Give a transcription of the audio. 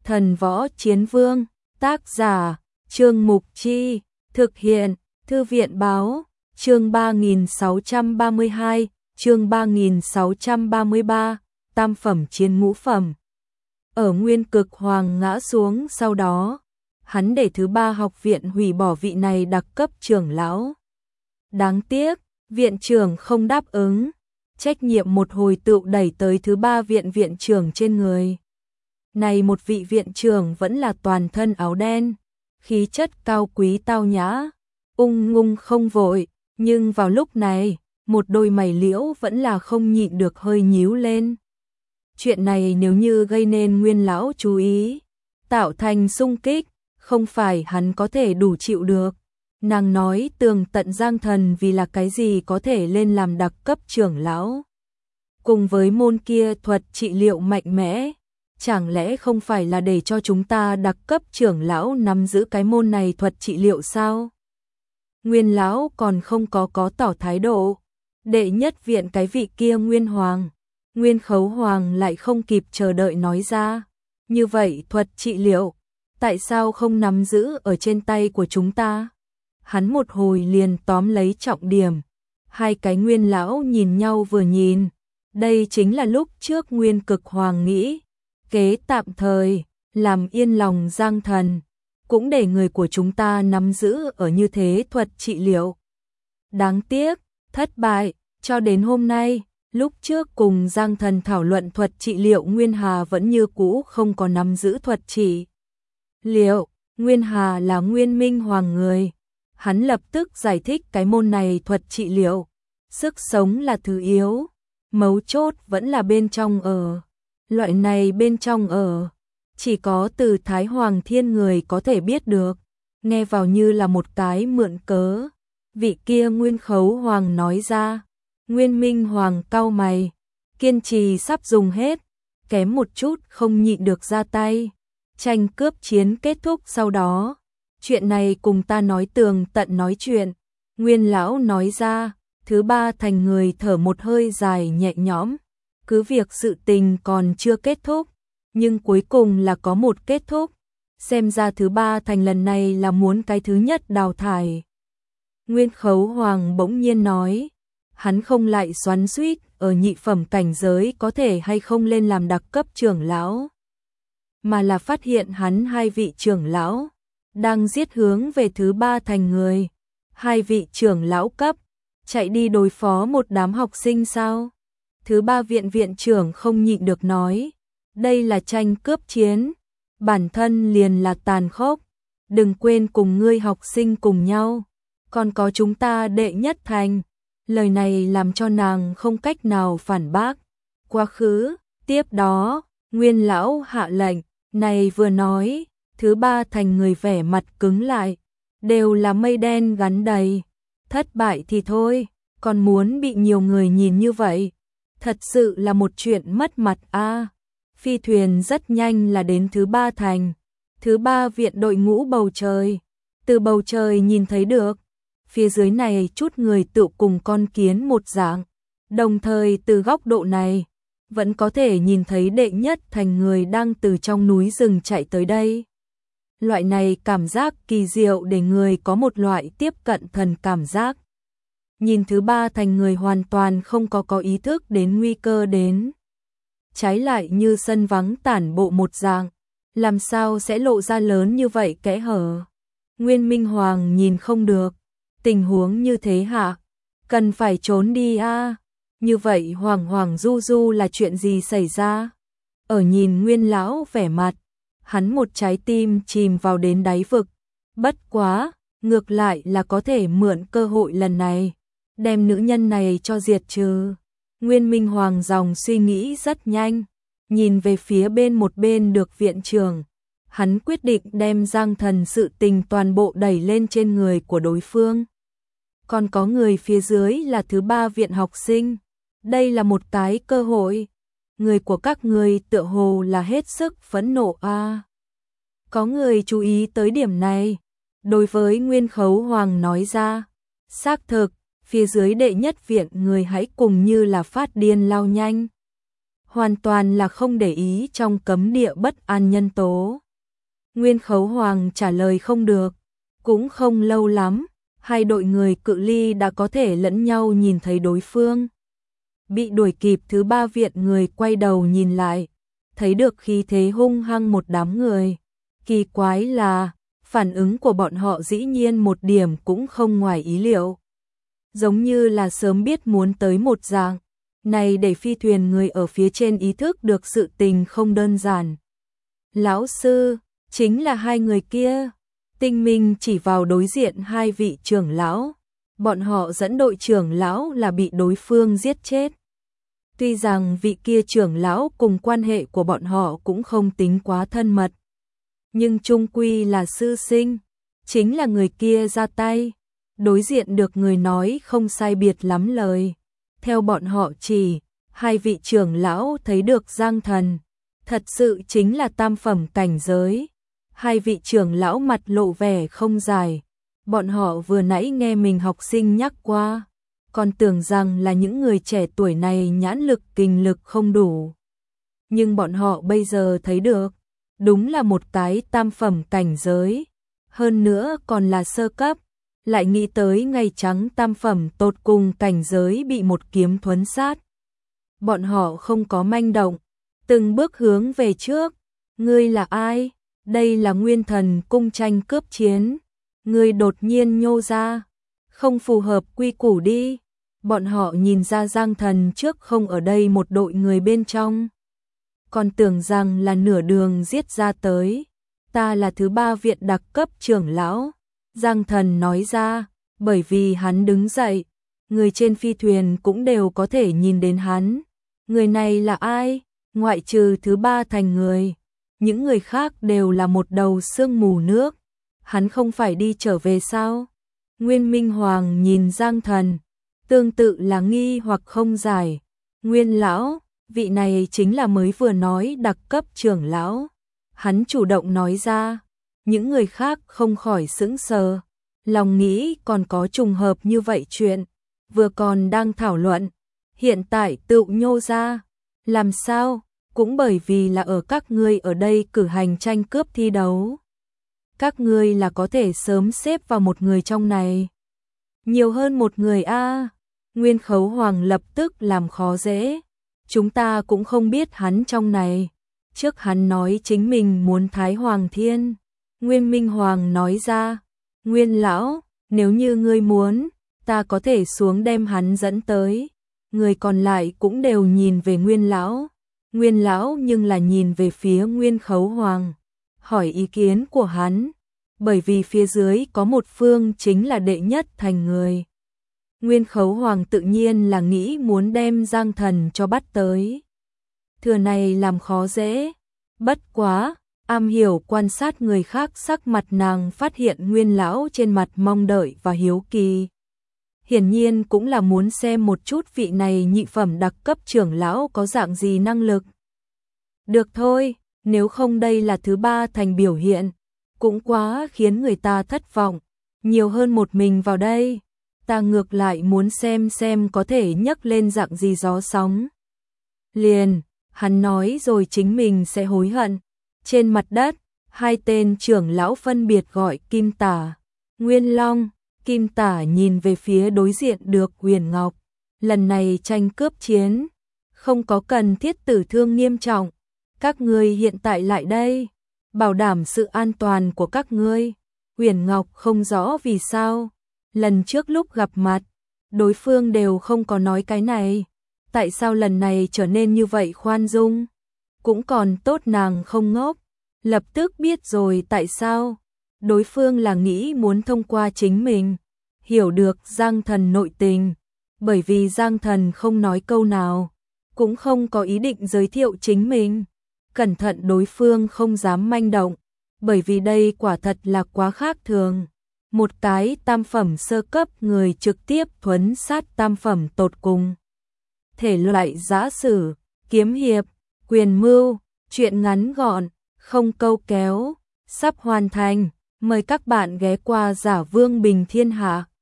Thần Võ Chiến Vương, tác giả, Trương Mục Chi, thực hiện, Thư viện Báo, chương 3632, chương 3633, tam phẩm chiến ngũ phẩm. Ở Nguyên Cực Hoàng ngã xuống sau đó, hắn để thứ ba học viện hủy bỏ vị này đặc cấp trưởng lão. Đáng tiếc, viện trưởng không đáp ứng, trách nhiệm một hồi tựu đẩy tới thứ ba viện viện trưởng trên người. Này một vị viện trưởng vẫn là toàn thân áo đen, khí chất cao quý tao nhã, ung dung không vội, nhưng vào lúc này, một đôi mày liễu vẫn là không nhịn được hơi nhíu lên. Chuyện này nếu như gây nên Nguyên lão chú ý, tạo thành xung kích, không phải hắn có thể đủ chịu được. Nàng nói tường tận Giang Thần vì là cái gì có thể lên làm đặc cấp trưởng lão. Cùng với môn kia thuật trị liệu mạnh mẽ, chẳng lẽ không phải là để cho chúng ta đặc cấp trưởng lão nắm giữ cái môn này thuật trị liệu sao? Nguyên lão còn không có tỏ thái độ. Đệ nhất viện cái vị kia Nguyên Hoàng, Nguyên Khấu Hoàng lại không kịp chờ đợi nói ra. Như vậy thuật trị liệu, tại sao không nắm giữ ở trên tay của chúng ta? Hắn một hồi liền tóm lấy trọng điểm. Hai cái Nguyên lão nhìn nhau vừa nhìn. Đây chính là lúc trước Nguyên Cực Hoàng nghĩ. Kế tạm thời, làm yên lòng Giang Thần. Cũng để người của chúng ta nắm giữ ở như thế thuật trị liệu. Đáng tiếc, thất bại, cho đến hôm nay, lúc trước cùng Giang Thần thảo luận thuật trị liệu Nguyên Hà vẫn như cũ không có nắm giữ thuật trị liệu. Nguyên Hà là Nguyên Minh Hoàng người. Hắn lập tức giải thích cái môn này thuật trị liệu. Sức sống là thứ yếu, mấu chốt vẫn là bên trong ở. Loại này bên trong ở, chỉ có từ Thái Hoàng Thiên người có thể biết được. Nghe vào như là một cái mượn cớ. Vị kia Nguyên Khấu Hoàng nói ra. Nguyên Minh Hoàng cau mày, kiên trì sắp dùng hết, kém một chút không nhịn được ra tay. Tranh cướp chiến kết thúc sau đó, chuyện này cùng ta nói tường tận nói chuyện. Nguyên lão nói ra, thứ ba thành người thở một hơi dài nhẹ nhõm. Cứ việc sự tình còn chưa kết thúc, nhưng cuối cùng là có một kết thúc. Xem ra thứ ba thành lần này là muốn cái thứ nhất đào thải. Nguyên Khấu Hoàng bỗng nhiên nói, hắn không lại xoắn xuýt ở nhị phẩm cảnh giới có thể hay không lên làm đặc cấp trưởng lão, mà là phát hiện hắn hai vị trưởng lão đang giết hướng về thứ ba thành người. Hai vị trưởng lão cấp chạy đi đối phó một đám học sinh sao? Thứ ba viện viện trưởng không nhịn được nói, đây là tranh cướp chiến, bản thân liền là tàn khốc, đừng quên cùng ngươi học sinh cùng nhau, còn có chúng ta đệ nhất thành. Lời này làm cho nàng không cách nào phản bác. Quá khứ, tiếp đó, Nguyên lão hạ lệnh, này vừa nói, thứ ba thành người vẻ mặt cứng lại, đều là mây đen gắn đầy. Thất bại thì thôi, còn muốn bị nhiều người nhìn như vậy, thật sự là một chuyện mất mặt a. Phi thuyền rất nhanh là đến thứ ba thành, thứ ba viện đội ngũ bầu trời. Từ bầu trời nhìn thấy được, phía dưới này chút người tựu cùng con kiến một dạng, đồng thời từ góc độ này, vẫn có thể nhìn thấy đệ nhất thành người đang từ trong núi rừng chạy tới đây. Loại này cảm giác kỳ diệu để người có một loại tiếp cận thần cảm giác. Nhìn thứ ba thành người hoàn toàn không có ý thức đến nguy cơ đến. Trái lại như sân vắng tản bộ một dạng, làm sao sẽ lộ ra lớn như vậy kẽ hở. Nguyên Minh Hoàng nhìn không được, tình huống như thế hả? Cần phải trốn đi a. Như vậy hoàng hoàng du du là chuyện gì xảy ra? Ở nhìn Nguyên lão vẻ mặt, hắn một trái tim chìm vào đến đáy vực. Bất quá, ngược lại là có thể mượn cơ hội lần này, đem nữ nhân này cho diệt trừ. Nguyên Minh Hoàng dòng suy nghĩ rất nhanh, nhìn về phía một bên được viện trưởng. Hắn quyết định đem Giang Thần sự tình toàn bộ đẩy lên trên người của đối phương. Còn có người phía dưới là thứ ba viện học sinh. Đây là một cái cơ hội. Người của các người tựa hồ là hết sức phẫn nộ a. Có người chú ý tới điểm này. Đối với Nguyên Khấu Hoàng nói ra, xác thực, phía dưới đệ nhất viện người hãy cùng như là phát điên lao nhanh. hoàn toàn là không để ý trong cấm địa bất an nhân tố. Nguyên Khấu Hoàng trả lời không được, cũng không lâu lắm, hai đội người cự ly đã có thể lẫn nhau nhìn thấy đối phương. Bị đuổi kịp thứ ba viện người quay đầu nhìn lại, thấy được khí thế hung hăng một đám người. Kỳ quái là, phản ứng của bọn họ dĩ nhiên một điểm cũng không ngoài ý liệu. Giống như là sớm biết muốn tới một dạng, này để phi thuyền người ở phía trên ý thức được sự tình không đơn giản. Lão sư, chính là hai người kia. Tinh Minh chỉ vào đối diện hai vị trưởng lão. Bọn họ dẫn đội trưởng lão là bị đối phương giết chết. Tuy rằng vị kia trưởng lão cùng quan hệ của bọn họ cũng không tính quá thân mật, nhưng chung quy là sư sinh, chính là người kia ra tay. Đối diện được người nói không sai biệt lắm lời. Theo bọn họ chỉ, hai vị trưởng lão thấy được Giang Thần, thật sự chính là tam phẩm cảnh giới. Hai vị trưởng lão mặt lộ vẻ không dài, bọn họ vừa nãy nghe mình học sinh nhắc qua, còn tưởng rằng là những người trẻ tuổi này nhãn lực kinh lực không đủ. Nhưng bọn họ bây giờ thấy được, đúng là một cái tam phẩm cảnh giới, hơn nữa còn là sơ cấp, lại nghĩ tới ngày trắng tam phẩm tột cùng cảnh giới bị một kiếm thuấn sát. Bọn họ không có manh động, từng bước hướng về trước. Ngươi là ai? Đây là Nguyên Thần cung tranh cướp chiến. Ngươi đột nhiên nhô ra, không phù hợp quy củ đi. Bọn họ nhìn ra Giang Thần trước không ở đây một đội người bên trong, còn tưởng rằng là nửa đường giết ra tới. Ta là thứ ba viện đặc cấp trưởng lão, Giang Thần nói ra, bởi vì hắn đứng dậy, người trên phi thuyền cũng đều có thể nhìn đến hắn. Người này là ai? Ngoại trừ thứ ba thành người, những người khác đều là một đầu sương mù nước. Hắn không phải đi trở về sao? Nguyên Minh Hoàng nhìn Giang Thần, tương tự là nghi hoặc không giải. Nguyên lão, vị này chính là mới vừa nói đặc cấp trưởng lão. Hắn chủ động nói ra, những người khác không khỏi sững sờ, lòng nghĩ còn có trùng hợp như vậy chuyện, vừa còn đang thảo luận, hiện tại tự nhô ra, làm sao, cũng bởi vì là ở các ngươi ở đây cử hành tranh cướp thi đấu. Các ngươi là có thể sớm xếp vào một người trong này. Nhiều hơn một người a. Nguyên Khấu Hoàng lập tức làm khó dễ. Chúng ta cũng không biết hắn trong này. Trước hắn nói chính mình muốn Thái Hoàng Thiên. Nguyên Minh Hoàng nói ra, Nguyên lão, nếu như ngươi muốn, ta có thể xuống đem hắn dẫn tới. Người còn lại cũng đều nhìn về Nguyên lão. Nguyên lão nhưng là nhìn về phía Nguyên Khấu Hoàng, hỏi ý kiến của hắn, bởi vì phía dưới có một phương chính là đệ nhất thành người. Nguyên Khấu Hoàng tự nhiên là nghĩ muốn đem Giang Thần cho bắt tới. Thừa này làm khó dễ, bất quá, am hiểu quan sát người khác sắc mặt nàng phát hiện Nguyên lão trên mặt mong đợi và hiếu kỳ. Hiển nhiên cũng là muốn xem một chút vị này nhị phẩm đặc cấp trưởng lão có dạng gì năng lực. Được thôi, nếu không đây là thứ ba thành biểu hiện, cũng quá khiến người ta thất vọng, nhiều hơn một mình vào đây, ta ngược lại muốn xem có thể nhấc lên dạng gì gió sóng. Liền, hắn nói rồi chính mình sẽ hối hận. Trên mặt đất, hai tên trưởng lão phân biệt gọi Kim Tả, Nguyên Long. Kim Tả nhìn về phía đối diện được Huyền Ngọc, lần này tranh cướp chiến, không có cần thiết tử thương nghiêm trọng. Các ngươi hiện tại lại đây, bảo đảm sự an toàn của các ngươi. Huyền Ngọc không rõ vì sao, lần trước lúc gặp mặt, đối phương đều không có nói cái này. Tại sao lần này trở nên như vậy khoan dung? Cũng còn tốt nàng không ngốc, lập tức biết rồi tại sao. Đối phương là nghĩ muốn thông qua chính mình, hiểu được Giang Thần nội tình, bởi vì Giang Thần không nói câu nào, cũng không có ý định giới thiệu chính mình. Cẩn thận đối phương không dám manh động, bởi vì đây quả thật là quá khác thường. Một cái tam phẩm sơ cấp người trực tiếp thuấn sát tam phẩm tột cùng. Thể loại giã sử, kiếm hiệp, quyền mưu, truyện ngắn gọn, không câu kéo, sắp hoàn thành. Mời các bạn ghé qua Giả Vương Bình Thiên Hạ.